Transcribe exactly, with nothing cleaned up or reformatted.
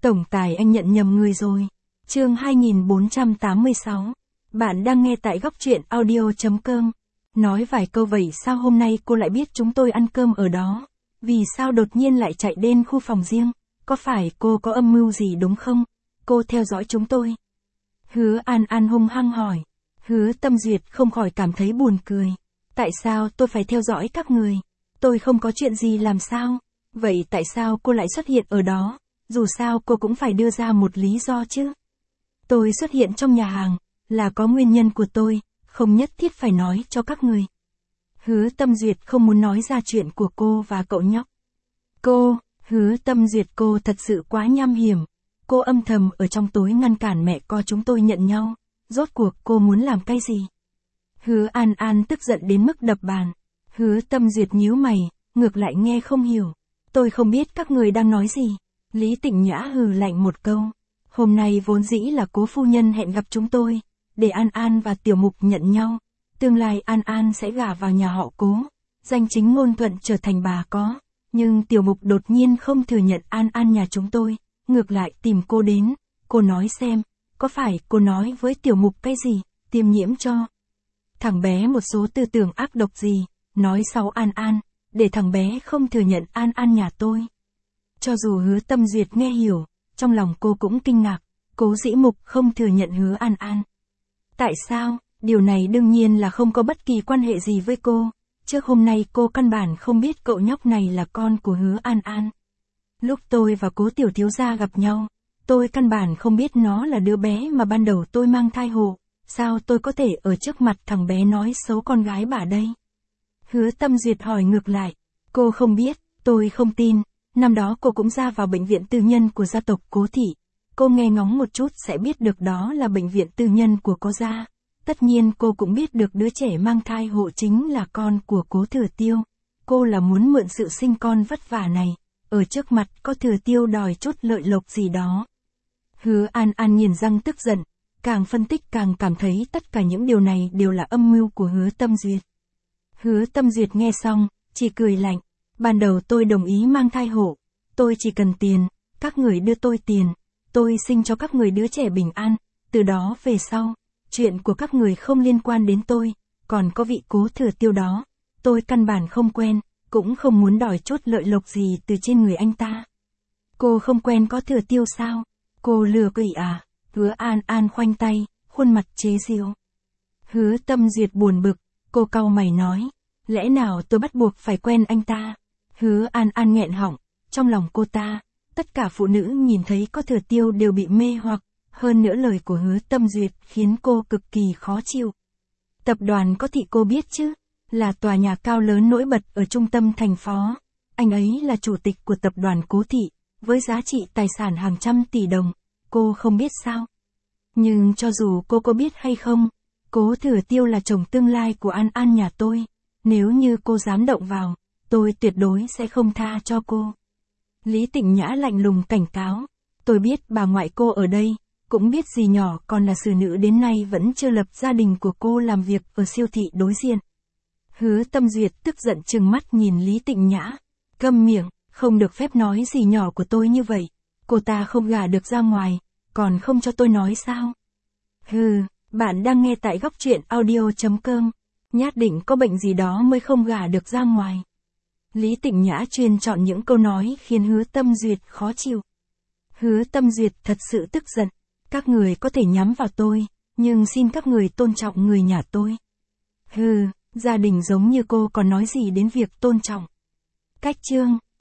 Tổng tài anh nhận nhầm người rồi. Chương hai nghìn bốn trăm tám mươi sáu. Bạn đang nghe tại góc truyện audio.com. Nói vài câu vậy sao hôm nay cô lại biết chúng tôi ăn cơm ở đó? Vì sao đột nhiên lại chạy đến khu phòng riêng? Có phải cô có âm mưu gì đúng không? Cô theo dõi chúng tôi. Hứa An An hung hăng hỏi. Hứa Tâm Duyệt không khỏi cảm thấy buồn cười. Tại sao tôi phải theo dõi các người? Tôi không có chuyện gì làm sao? Vậy tại sao cô lại xuất hiện ở đó? Dù sao cô cũng phải đưa ra một lý do chứ. Tôi xuất hiện trong nhà hàng, là có nguyên nhân của tôi, không nhất thiết phải nói cho các người. Hứa Tâm Duyệt không muốn nói ra chuyện của cô và cậu nhóc. Cô, Hứa Tâm Duyệt cô thật sự quá nham hiểm. Cô âm thầm ở trong tối ngăn cản mẹ con chúng tôi nhận nhau. Rốt cuộc cô muốn làm cái gì? Hứa An An tức giận đến mức đập bàn. Hứa Tâm Duyệt nhíu mày, ngược lại nghe không hiểu. Tôi không biết các người đang nói gì. Lý Tịnh Nhã hừ lạnh một câu. Hôm nay vốn dĩ là Cố phu nhân hẹn gặp chúng tôi, để An An và Tiểu Mục nhận nhau. Tương lai An An sẽ gả vào nhà họ Cố, danh chính ngôn thuận trở thành bà có. Nhưng Tiểu Mục đột nhiên không thừa nhận An An nhà chúng tôi, ngược lại tìm cô đến. Cô nói xem, có phải cô nói với Tiểu Mục cái gì, tiêm nhiễm cho thằng bé một số tư tưởng ác độc gì, nói xấu An An, để thằng bé không thừa nhận An An nhà tôi. Cho dù Hứa Tâm Duyệt nghe hiểu, trong lòng cô cũng kinh ngạc, Cố Dĩ Mục không thừa nhận Hứa An An. Tại sao? Điều này đương nhiên là không có bất kỳ quan hệ gì với cô. Trước hôm nay cô căn bản không biết cậu nhóc này là con của Hứa An An. Lúc tôi và Cố tiểu thiếu gia gặp nhau, tôi căn bản không biết nó là đứa bé mà ban đầu tôi mang thai hộ. Sao tôi có thể ở trước mặt thằng bé nói xấu con gái bà đây? Hứa Tâm Duyệt hỏi ngược lại. Cô không biết, tôi không tin. Năm đó cô cũng ra vào bệnh viện tư nhân của gia tộc Cố thị. Cô nghe ngóng một chút sẽ biết được đó là bệnh viện tư nhân của Cố gia. Tất nhiên cô cũng biết được đứa trẻ mang thai hộ chính là con của Cố Thừa Tiêu. Cô là muốn mượn sự sinh con vất vả này, ở trước mặt có Thừa Tiêu đòi chút lợi lộc gì đó. Hứa An An nghiến răng tức giận, càng phân tích càng cảm thấy tất cả những điều này đều là âm mưu của Hứa Tâm Duyệt. Hứa Tâm Duyệt nghe xong, chỉ cười lạnh. Ban đầu tôi đồng ý mang thai hộ, tôi chỉ cần tiền, các người đưa tôi tiền, tôi sinh cho các người đứa trẻ bình an, từ đó về sau, chuyện của các người không liên quan đến tôi, còn có vị Cố Thừa Tiêu đó, tôi căn bản không quen, cũng không muốn đòi chút lợi lộc gì từ trên người anh ta. Cô không quen có Thừa Tiêu sao? Cô lừa quỷ à? Hứa An An khoanh tay, khuôn mặt chế giễu. Hứa Tâm Duyệt buồn bực, cô cau mày nói, lẽ nào tôi bắt buộc phải quen anh ta? Hứa An An nghẹn họng, trong lòng cô ta, tất cả phụ nữ nhìn thấy có Thừa Tiêu đều bị mê hoặc, hơn nữa lời của Hứa Tâm Duyệt khiến cô cực kỳ khó chịu. Tập đoàn Có thị cô biết chứ, là tòa nhà cao lớn nổi bật ở trung tâm thành phố. Anh ấy là chủ tịch của tập đoàn Cố thị, với giá trị tài sản hàng trăm tỷ đồng, cô không biết sao? Nhưng cho dù cô có biết hay không, Cố Thừa Tiêu là chồng tương lai của An An nhà tôi, nếu như cô dám động vào, tôi tuyệt đối sẽ không tha cho cô. Lý Tịnh Nhã lạnh lùng cảnh cáo, tôi biết bà ngoại cô ở đây, cũng biết dì nhỏ còn là xử nữ đến nay vẫn chưa lập gia đình của cô làm việc ở siêu thị đối diện. Hứa Tâm Duyệt tức giận trừng mắt nhìn Lý Tịnh Nhã, câm miệng, không được phép nói dì nhỏ của tôi như vậy, cô ta không gả được ra ngoài, còn không cho tôi nói sao? Hừ, bạn đang nghe tại góc truyện audio.com, nhát định có bệnh gì đó mới không gả được ra ngoài. Lý Tịnh Nhã chuyên chọn những câu nói khiến Hứa Tâm Duyệt khó chịu. Hứa Tâm Duyệt thật sự tức giận, các người có thể nhắm vào tôi, nhưng xin các người tôn trọng người nhà tôi. Hừ, gia đình giống như cô còn nói gì đến việc tôn trọng. Cách chương